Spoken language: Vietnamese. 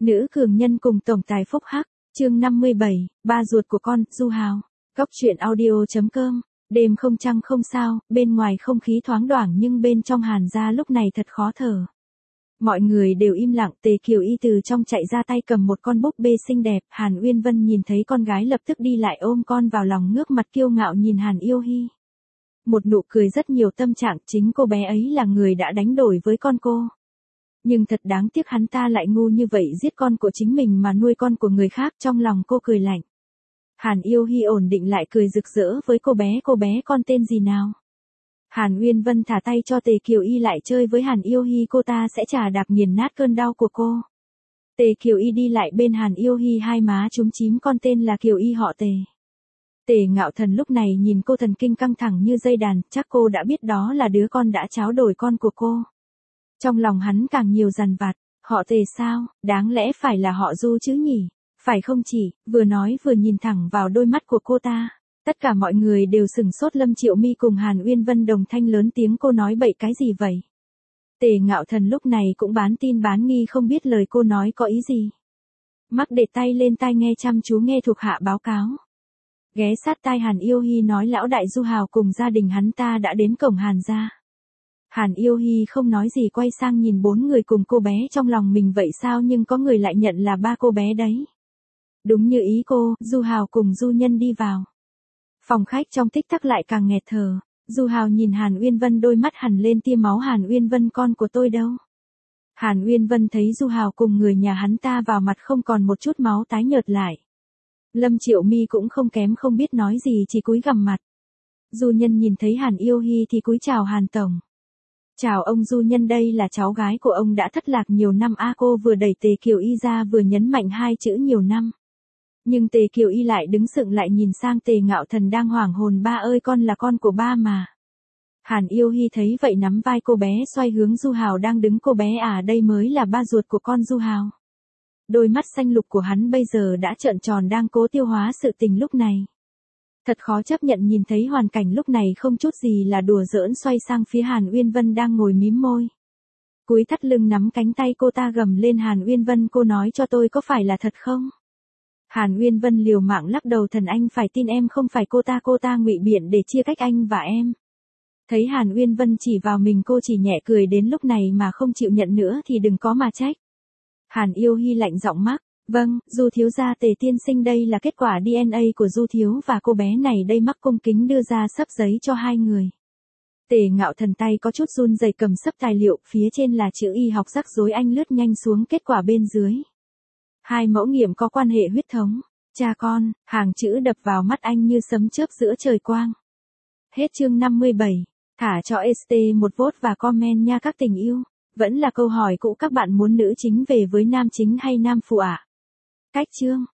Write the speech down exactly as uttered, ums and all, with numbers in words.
Nữ cường nhân cùng tổng tài phúc hắc, chương năm mươi bảy, ba ruột của con, Du Hào. Góc truyện audio chấm com. Đêm không trăng không sao, bên ngoài không khí thoáng đoảng nhưng bên trong Hàn gia lúc này thật khó thở. Mọi người đều im lặng, Tề Kiều Y từ trong chạy ra tay cầm một con búp bê xinh đẹp, Hàn Uyên Vân nhìn thấy con gái lập tức đi lại ôm con vào lòng ngước mặt kiêu ngạo nhìn Hàn Yêu Hy. Một nụ cười rất nhiều tâm trạng, chính cô bé ấy là người đã đánh đổi với con cô. Nhưng thật đáng tiếc hắn ta lại ngu như vậy, giết con của chính mình mà nuôi con của người khác, trong lòng cô cười lạnh. Hàn Yêu Hy ổn định lại cười rực rỡ với cô bé, cô bé con tên gì nào? Hàn Uyên Vân thả tay cho Tề Kiều Y lại chơi với Hàn Yêu Hy, cô ta sẽ chà đạp nghiền nát cơn đau của cô. Tề Kiều Y đi lại bên Hàn Yêu Hy, hai má chúm chím, con tên là Kiều Y họ Tề. Tề Ngạo Thần lúc này nhìn cô thần kinh căng thẳng như dây đàn, chắc cô đã biết đó là đứa con đã tráo đổi con của cô. Trong lòng hắn càng nhiều dằn vặt, họ Tề sao, đáng lẽ phải là họ Du chứ nhỉ, phải không chỉ, vừa nói vừa nhìn thẳng vào đôi mắt của cô ta. Tất cả mọi người đều sửng sốt, Lâm Triệu Mi cùng Hàn Uyên Vân đồng thanh lớn tiếng, cô nói bậy cái gì vậy? Tề Ngạo Thần lúc này cũng bán tin bán nghi, không biết lời cô nói có ý gì. Mắc để tay lên tai nghe chăm chú nghe thuộc hạ báo cáo. Ghé sát tai Hàn Yêu Hy nói lão đại Du Hào cùng gia đình hắn ta đã đến cổng Hàn gia. Hàn Yêu Hy không nói gì, quay sang nhìn bốn người cùng cô bé, trong lòng mình vậy sao nhưng có người lại nhận là ba cô bé đấy. Đúng như ý cô, Du Hào cùng Du Nhân đi vào. Phòng khách trong tích tắc lại càng nghẹt thở. Du Hào nhìn Hàn Uyên Vân, đôi mắt hằn lên tia máu. Hàn Uyên Vân, con của tôi đâu? Hàn Uyên Vân thấy Du Hào cùng người nhà hắn ta vào, mặt không còn một chút máu, tái nhợt lại. Lâm Triệu Mi cũng không kém, không biết nói gì, chỉ cúi gằm mặt. Du Nhân nhìn thấy Hàn Yêu Hy thì cúi chào Hàn tổng. Chào ông Du Nhân, đây là cháu gái của ông đã thất lạc nhiều năm. A cô vừa đẩy Tề Kiều Y ra vừa nhấn mạnh hai chữ nhiều năm. Nhưng Tề Kiều Y lại đứng sững lại nhìn sang Tề Ngạo Thần đang hoảng hồn, ba ơi, con là con của ba mà. Hàn Yêu Hy thấy vậy nắm vai cô bé xoay hướng Du Hào đang đứng, cô bé à, đây mới là ba ruột của con Du Hào. Đôi mắt xanh lục của hắn bây giờ đã trợn tròn, đang cố tiêu hóa sự tình lúc này. Thật khó chấp nhận nhìn thấy hoàn cảnh lúc này không chút gì là đùa giỡn, xoay sang phía Hàn Uyên Vân đang ngồi mím môi. Cúi thắt lưng nắm cánh tay cô ta, gầm lên, Hàn Uyên Vân, cô nói cho tôi có phải là thật không? Hàn Uyên Vân liều mạng lắc đầu, thần anh phải tin em không phải cô ta, cô ta ngụy biện để chia cách anh và em. Thấy Hàn Uyên Vân chỉ vào mình, cô chỉ nhẹ cười, đến lúc này mà không chịu nhận nữa thì đừng có mà trách. Hàn Yêu Hy lạnh giọng mắc, vâng, Du thiếu gia. Tề tiên sinh, đây là kết quả đê en a của Du thiếu và cô bé này đây. Mắc cung kính đưa ra sấp giấy cho hai người. Tề Ngạo Thần tay có chút run rẩy cầm sấp tài liệu, phía trên là chữ y học rắc rối, anh lướt nhanh xuống kết quả bên dưới. Hai mẫu nghiệm có quan hệ huyết thống, cha con, hàng chữ đập vào mắt anh như sấm chớp giữa trời quang. Hết chương năm mươi bảy, thả cho ét tê một vote và comment nha các tình yêu. Vẫn là câu hỏi cũ, các bạn muốn nữ chính về với nam chính hay nam phụ ạ? À? Cách chương